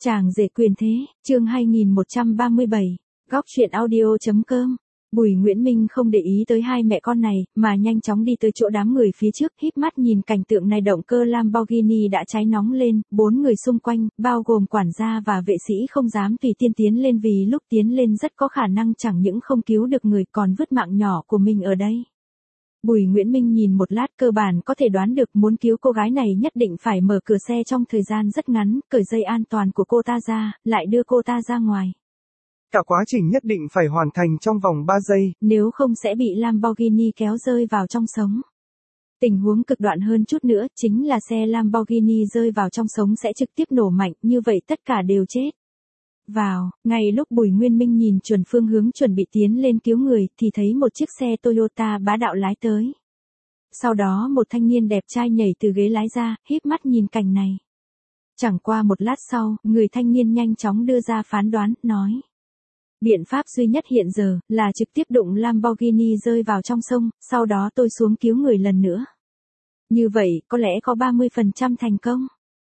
Chàng rể quyền thế, chương 2137, góc truyện audio.com. Bùi Nguyễn Minh không để ý tới hai mẹ con này, mà nhanh chóng đi tới chỗ đám người phía trước, híp mắt nhìn cảnh tượng này. Động cơ Lamborghini đã cháy nóng lên, 4 người xung quanh, bao gồm quản gia và vệ sĩ không dám tùy tiện tiến lên, vì lúc tiến lên rất có khả năng chẳng những không cứu được người còn vứt mạng nhỏ của mình ở đây. Bùi Nguyễn Minh nhìn một lát, cơ bản có thể đoán được muốn cứu cô gái này nhất định phải mở cửa xe trong thời gian rất ngắn, cởi dây an toàn của cô ta ra, lại đưa cô ta ra ngoài. Cả quá trình nhất định phải hoàn thành trong vòng 3 giây. Nếu không sẽ bị Lamborghini kéo rơi vào trong sống. Tình huống cực đoan hơn chút nữa, chính là xe Lamborghini rơi vào trong sống sẽ trực tiếp nổ mạnh, như vậy tất cả đều chết. Ngay lúc Bùi Nguyên Minh nhìn chuẩn phương hướng chuẩn bị tiến lên cứu người, thì thấy một chiếc xe Toyota bá đạo lái tới. Sau đó một thanh niên đẹp trai nhảy từ ghế lái ra, híp mắt nhìn cảnh này. Chẳng qua một lát sau, người thanh niên nhanh chóng đưa ra phán đoán, nói. Biện pháp duy nhất hiện giờ, là trực tiếp đụng Lamborghini rơi vào trong sông, sau đó tôi xuống cứu người lần nữa. Như vậy, có lẽ có 30% thành công.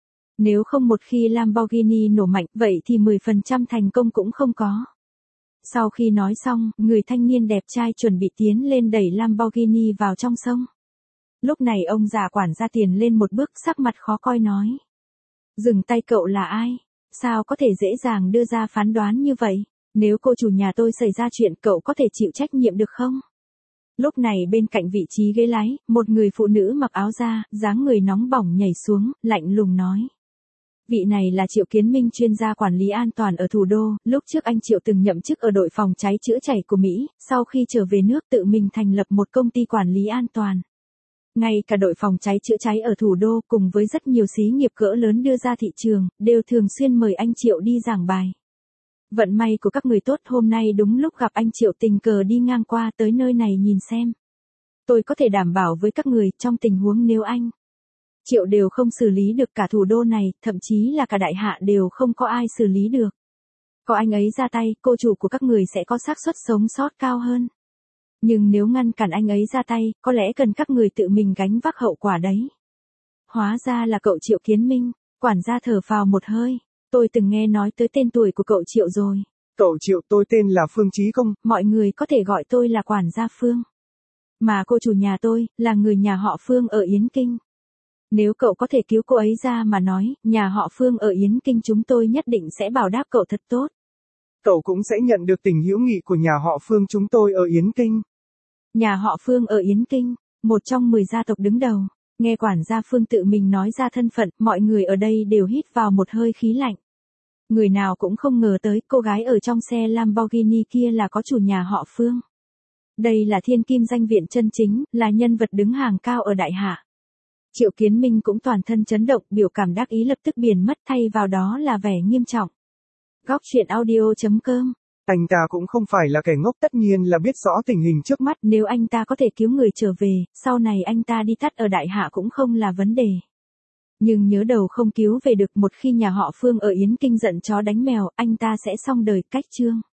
Nếu không một khi Lamborghini nổ mạnh, vậy thì 10% thành công cũng không có. Sau khi nói xong, người thanh niên đẹp trai chuẩn bị tiến lên đẩy Lamborghini vào trong sông. Lúc này ông già quản gia tiền lên một bước, sắc mặt khó coi nói. Dừng tay, cậu là ai? Sao có thể dễ dàng đưa ra phán đoán như vậy? Nếu cô chủ nhà tôi xảy ra chuyện, cậu có thể chịu trách nhiệm được không? Lúc này bên cạnh vị trí ghế lái, một người phụ nữ mặc áo da, dáng người nóng bỏng nhảy xuống, lạnh lùng nói. Vị này là Triệu Kiến Minh, chuyên gia quản lý an toàn ở thủ đô. Lúc trước anh Triệu từng nhậm chức ở đội phòng cháy chữa cháy của Mỹ, sau khi trở về nước tự mình thành lập một công ty quản lý an toàn. Ngay cả đội phòng cháy chữa cháy ở thủ đô cùng với rất nhiều xí nghiệp cỡ lớn đưa ra thị trường, đều thường xuyên mời anh Triệu đi giảng bài. Vận may của các người tốt, hôm nay đúng lúc gặp anh Triệu tình cờ đi ngang qua tới nơi này nhìn xem. Tôi có thể đảm bảo với các người, trong tình huống nếu anh Triệu đều không xử lý được cả thủ đô này, thậm chí là cả đại hạ đều không có ai xử lý được. Có anh ấy ra tay, cô chủ của các người sẽ có xác suất sống sót cao hơn. Nhưng nếu ngăn cản anh ấy ra tay, có lẽ cần các người tự mình gánh vác hậu quả đấy. Hóa ra là cậu Triệu Kiến Minh. Quản gia thở phào một hơi. Tôi từng nghe nói tới tên tuổi của cậu Triệu rồi. Cậu Triệu, tôi tên là Phương Chí Công. Mọi người có thể gọi tôi là quản gia Phương. Mà cô chủ nhà tôi, là người nhà họ Phương ở Yến Kinh. Nếu cậu có thể cứu cô ấy ra mà nói, nhà họ Phương ở Yến Kinh chúng tôi nhất định sẽ bảo đáp cậu thật tốt. Cậu cũng sẽ nhận được tình hữu nghị của nhà họ Phương chúng tôi ở Yến Kinh. Nhà họ Phương ở Yến Kinh, một trong 10 gia tộc đứng đầu. Nghe quản gia Phương tự mình nói ra thân phận, mọi người ở đây đều hít vào một hơi khí lạnh. Người nào cũng không ngờ tới cô gái ở trong xe Lamborghini kia là có chủ nhà họ Phương. Đây là thiên kim danh viện chân chính, là nhân vật đứng hàng cao ở đại hạ. Triệu Kiến Minh cũng toàn thân chấn động, biểu cảm đắc ý lập tức biến mất, thay vào đó là vẻ nghiêm trọng. Góc truyện audio.com. Anh ta cũng không phải là kẻ ngốc, tất nhiên là biết rõ tình hình trước mắt. Nếu anh ta có thể cứu người trở về, sau này anh ta đi tắt ở đại hạ cũng không là vấn đề. Nhưng nhớ đầu không cứu về được, một khi nhà họ Phương ở Yến Kinh giận chó đánh mèo, anh ta sẽ xong đời. Cách chương.